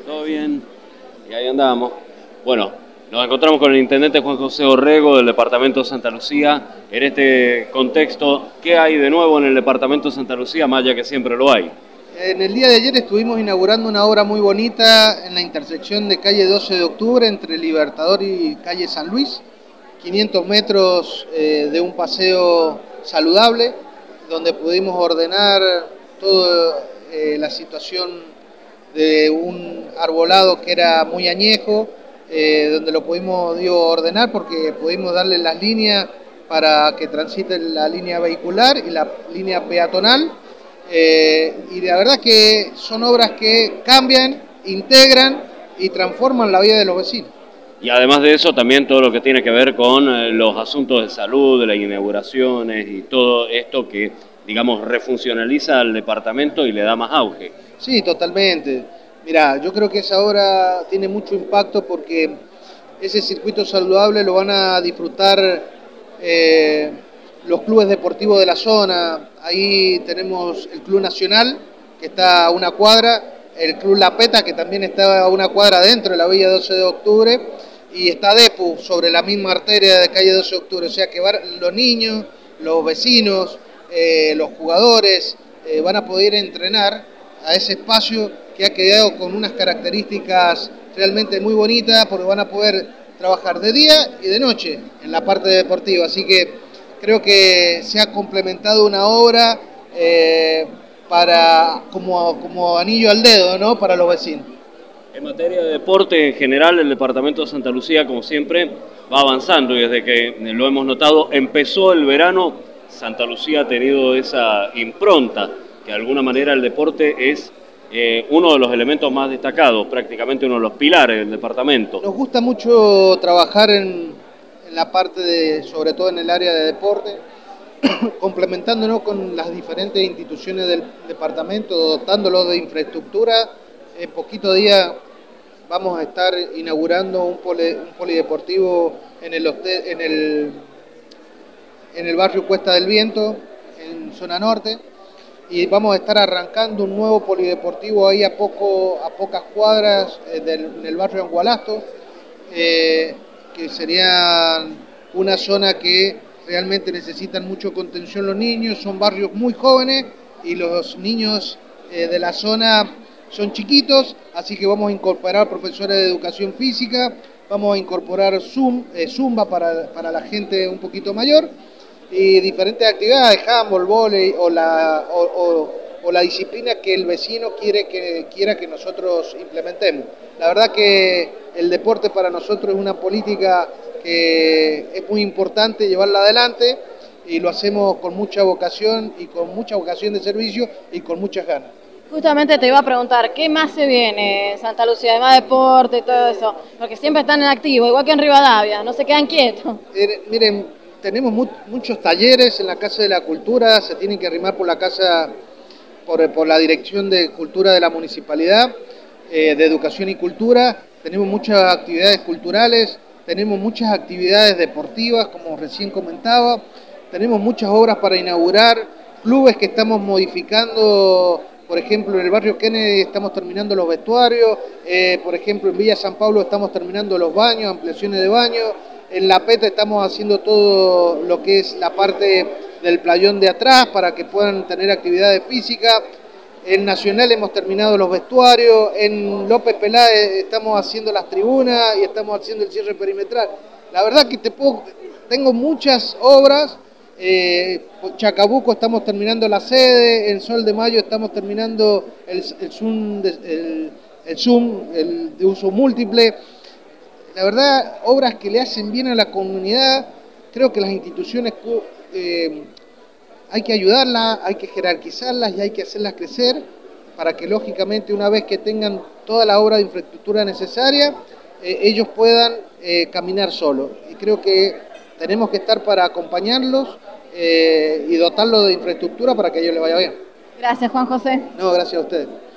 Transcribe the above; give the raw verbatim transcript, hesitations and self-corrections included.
¿Todo bien? Y ahí andamos. Bueno, nos encontramos con el intendente Juan José Orrego del departamento de Santa Lucía. En este contexto, ¿qué hay de nuevo en el departamento de Santa Lucía, más allá que siempre lo hay? En el día de ayer estuvimos inaugurando una obra muy bonita en la intersección de calle doce de octubre entre Libertador y calle San Luis. quinientos metros eh, de un paseo saludable, donde pudimos ordenar toda eh, la situación de un arbolado que era muy añejo, eh, donde lo pudimos digo, ordenar porque pudimos darle las líneas para que transite la línea vehicular y la línea peatonal. Eh, y la verdad que son obras que cambian, integran y transforman la vida de los vecinos. Y además de eso, también todo lo que tiene que ver con eh, los asuntos de salud, de las inauguraciones y todo esto que, digamos, refuncionaliza al departamento y le da más auge. Sí, totalmente. Mirá, yo creo que esa obra tiene mucho impacto porque ese circuito saludable lo van a disfrutar eh, los clubes deportivos de la zona. Ahí tenemos el Club Nacional, que está a una cuadra, el Club La Peta, que también está a una cuadra dentro de la Villa doce de octubre, y está Depu, sobre la misma arteria de calle doce de octubre. O sea que los niños, los vecinos, eh, los jugadores eh, van a poder entrenar a ese espacio que ha quedado con unas características realmente muy bonitas, porque van a poder trabajar de día y de noche en la parte deportiva. Así que creo que se ha complementado una obra eh, para como, como anillo al dedo, ¿no? Para los vecinos. En materia de deporte en general, el departamento de Santa Lucía, como siempre, va avanzando y desde que lo hemos notado, empezó el verano, Santa Lucía ha tenido esa impronta, que de alguna manera el deporte es eh, uno de los elementos más destacados, prácticamente uno de los pilares del departamento. Nos gusta mucho trabajar en, en la parte de, sobre todo en el área de deporte, complementándonos con las diferentes instituciones del departamento, dotándolos de infraestructura. En poquito día vamos a estar inaugurando un, poli, un polideportivo en el, en, el, en el barrio Cuesta del Viento, en zona norte, y vamos a estar arrancando un nuevo polideportivo ahí a, poco, a pocas cuadras eh, del, en el barrio Angualasto, eh, que sería una zona que realmente necesitan mucho contención los niños. Son barrios muy jóvenes y los niños eh, de la zona son chiquitos, así que vamos a incorporar profesores de educación física, vamos a incorporar zoom, eh, zumba para, para la gente un poquito mayor y diferentes actividades, handball, vóley o la, o, o, o la disciplina que el vecino quiere que, quiera que nosotros implementemos. La verdad que el deporte para nosotros es una política que es muy importante llevarla adelante y lo hacemos con mucha vocación y con mucha vocación de servicio y con muchas ganas. Justamente te iba a preguntar, ¿qué más se viene en Santa Lucía, además de deporte y todo eso? Porque siempre están en activo, igual que en Rivadavia, no se quedan quietos. Eh, miren, tenemos mu muchos talleres en la Casa de la Cultura, se tienen que arrimar por la casa, por, por la Dirección de Cultura de la Municipalidad, eh, de Educación y Cultura. Tenemos muchas actividades culturales, tenemos muchas actividades deportivas, como recién comentaba, tenemos muchas obras para inaugurar, clubes que estamos modificando. Por ejemplo, en el barrio Kennedy estamos terminando los vestuarios, eh, por ejemplo, en Villa San Pablo estamos terminando los baños, ampliaciones de baños, en La Peta estamos haciendo todo lo que es la parte del playón de atrás para que puedan tener actividades físicas. En Nacional hemos terminado los vestuarios, en López Peláez estamos haciendo las tribunas y estamos haciendo el cierre perimetral. La verdad que te puedo, tengo muchas obras. Eh, Chacabuco estamos terminando la sede, en Sol de Mayo estamos terminando el, el, Zoom, de, el, el Zoom el de uso múltiple. La verdad, obras que le hacen bien a la comunidad. Creo que las instituciones eh, hay que ayudarlas, hay que jerarquizarlas y hay que hacerlas crecer para que lógicamente una vez que tengan toda la obra de infraestructura necesaria, eh, ellos puedan eh, caminar solos. Y creo que tenemos que estar para acompañarlos eh, y dotarlos de infraestructura para que a ellos les vaya bien. Gracias, Juan José. No, gracias a ustedes.